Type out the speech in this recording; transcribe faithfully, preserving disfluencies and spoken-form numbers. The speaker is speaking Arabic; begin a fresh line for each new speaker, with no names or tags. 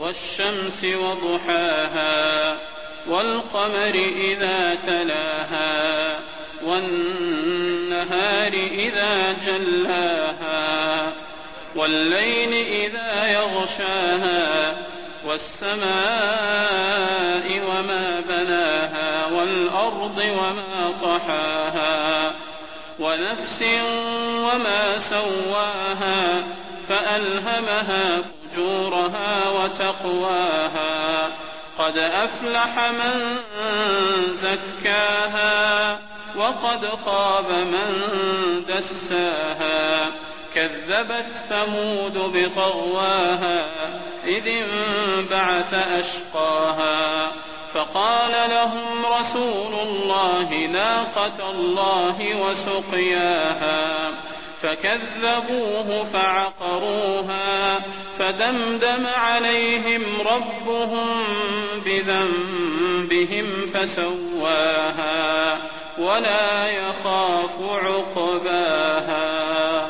والشمس وضحاها والقمر إذا تلاها والنهار إذا جلاها والليل إذا يغشاها والسماء وما بناها والأرض وما طحاها ونفس وما سواها فألهمها فجورها وتقواها قد أفلح من زكاها وقد خاب من دساها كذبت ثمود بطغواها إذ انبعث أشقاها فقال لهم رسول الله ناقة الله وسقياها فكذبوه فعقروها فدمدم عليهم ربهم بذنبهم فسواها ولا يخاف عقباها.